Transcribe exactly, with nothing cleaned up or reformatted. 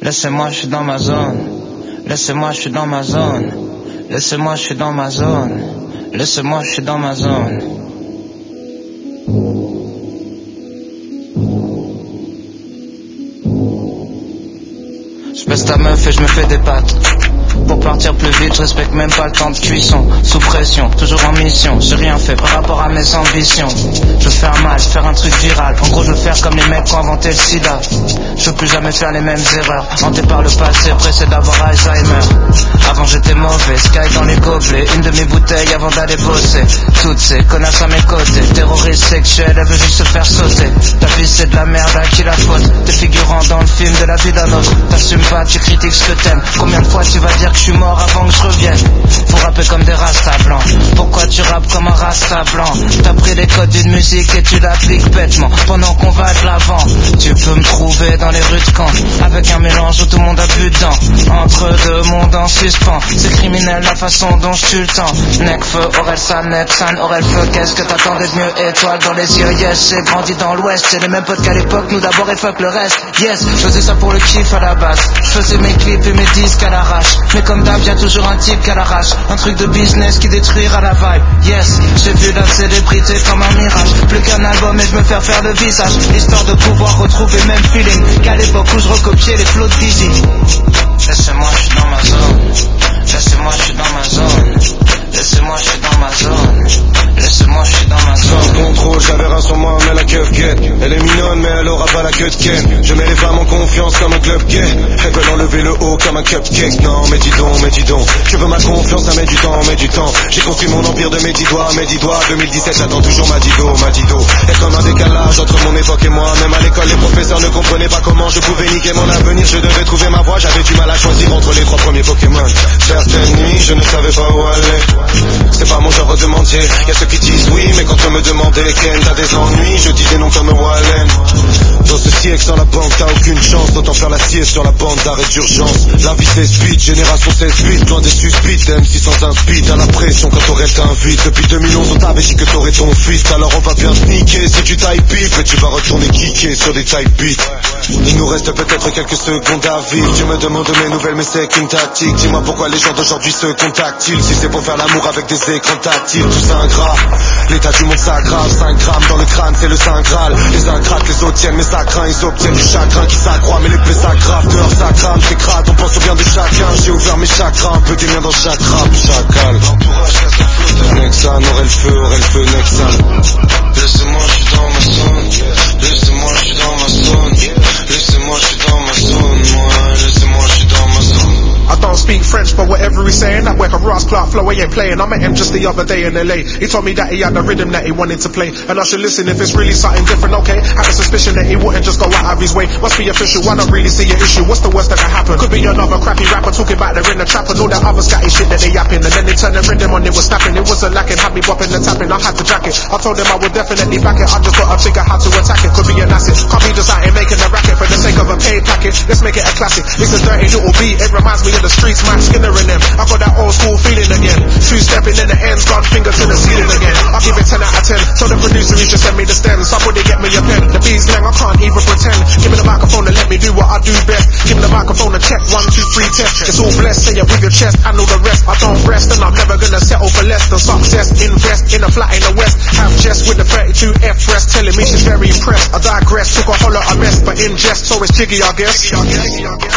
Laissez-moi, je suis dans ma zone. Laissez-moi, je suis dans ma zone. Laissez-moi, je suis dans ma zone. Laissez-moi, je suis dans ma zone. Je baisse ta meuf et je me fais des pattes. Pour partir plus vite, je respecte même pas le temps de cuisson. Sous pression, toujours en mission. J'ai rien fait par rapport à mes ambitions. Je veux faire mal, faire un truc viral. En gros je veux faire comme les mecs qui ont inventé le sida. Je veux plus jamais faire les mêmes erreurs. Hanté par le passé, pressé d'avoir Alzheimer. Avant j'étais mauvais, sky dans les gobelets. Une de mes bouteilles avant d'aller bosser. Toutes ces connasses à mes côtés. Terroriste sexuel, elle veut juste se faire sauter. Ta vie c'est de la merde, à qui la faute? T'es figurant dans le film de la vie d'un autre. T'assumes pas, tu critiques ce que t'aimes. Combien de fois tu vas dire que je suis mort avant que je revienne? Faut rapper comme des rastas blancs. Pourquoi tu rappes comme un rasta blanc? T'as pris les codes d'une musique et tu l'appliques bêtement. Pendant qu'on va de l'avant, tu peux me trouver dans les rues de Caen, avec un mélange où tout le monde a bu dedans. Entre deux mondes en suspens, c'est criminel la façon dont je tue le temps. Necfeu, Aurel San, Nepsan, Aurel Feu. Qu'est-ce que t'attendais de mieux? Étoile dans les yeux, yes. J'ai grandi dans l'ouest, c'est les mêmes potes qu'à l'époque. Nous d'abord et fuck le reste, yes. Je faisais ça pour le kiff à la base. Je faisais mes clips et mes disques à l'arrache. Mais comme d'hab, y'a toujours un type qu'à l'arrache. Un truc de business qui détruira la vibe, yes. J'ai vu la célébrité comme un mirage. Plus qu'un album et je me faire faire le visage, histoire de pouvoir retrouver même feeling qu'à l'époque où je recopiais les flots de Dizzy. Laissez-moi, je suis dans ma zone. Laissez-moi, je suis dans ma zone. Laissez-moi, je suis dans ma zone. Laissez-moi, je suis dans ma zone. Sans contrôle, j'avais rien sur moi, mais la keuf guette. Elle est mignonne, mais elle aura pas la queue de Ken. Je mets les femmes en confiance comme un club gay. Elles veulent enlever le haut comme un cupcake. Non, mais dis donc, mais dis donc. Tu veux ma confiance, ça met du temps, met du temps. J'ai construit mon empire de mes dix doigts, mes dix doigts. deux mille dix-sept, j'attends toujours ma dido, ma dido. Et comme un décalage entre mon époque et moi. Même à l'école, les professeurs ne comprenaient pas comment je pouvais niquer mon avenir. Je devais trouver ma voie, j'avais du mal à choisir entre les trois premiers Pokémon. Certaines nuits, je ne savais pas où aller. C'est pas mon genre de mentir. Y'a ceux qui disent oui, mais quand on me demandait Ken, t'as des ennuis, je disais non comme Wallen. Dans ce siècle sans la banque, t'as aucune chance. D'autant faire la sieste sur la bande d'arrêt d'urgence. La vie c'est speed, génération seize huit. Loin des suspites, M six cent un speed. À la pression quand t'aurais t'invite. Depuis deux mille onze on t'avait dit que t'aurais ton fils. Alors on va bien sneaker, si tu tailles pif. Et tu vas retourner kicker sur des type beats. Il nous reste peut-être quelques secondes à vivre. Tu me demandes mes nouvelles mais c'est qu'une tactique. Dis-moi pourquoi les gens d'aujourd'hui se contactent-ils? Si c'est pour faire l'amour avec des écrans tactiles. Tout ça ingrat, l'état du monde s'aggrave. Cinq grammes dans le crâne c'est le saint graal. Les ingrates les autres tiennent mais ça craint. Ils obtiennent du chagrin qui s'accroît. Mais les plaies s'aggravent, dehors ça crame. C'est crade, on pense au bien de chacun. J'ai ouvert mes chakras, un peu des miens dans chaque rap. Chacal, l'entourage reste un flotteur. Nexan, aurait le feu, aurait le feu, Nexan. Laissez-moi, je suis dans ma zone. Laissez-moi, je suis dans ma zone. Laissez-moi, je suis dans ma zone. Moi, laissez-moi, je suis dans ma zone. I don't speak French, but whatever he's saying, that work a Ross Clark flow, he ain't playing. I met him just the other day in L A. He told me that he had the rhythm that he wanted to play, and I should listen if it's really something different, okay? Had a suspicion that he wouldn't just go out of his way. Must be official, I don't really see an issue. What's the worst that can happen? Could be another crappy rapper talking about they're in the trap and all that other scatty shit that they yapping. And then they turn the rhythm on, it was snapping. It wasn't lacking, had me bopping and tapping. I had to jack it. I told them I would definitely back it. I just gotta figure how to attack it. Could be an asset. Can't be just out here making a racket for the sake of a paid packet. Let's make it a classic. It's a dirty little beat, it reminds me of the streets, man. Skinner in them. I got that old school feeling again. Two stepping in the ends, gone finger to the ceiling again. I'll give it ten out of ten. Tell the producer he should send me the stems. Somebody get me a pen. The beat's lang, I can't even pretend. Give me the microphone and let me do what I do best. Give me the microphone and check one, two, three, test. It's all blessed, say it with your chest and all the rest. I don't rest and I'm never gonna settle for less than success. Invest in a flat in the west. Have Jess with the thirty-two F rest, telling me she's very impressed. I digress, took a holler, I mess, but in jest, so it's jiggy I guess.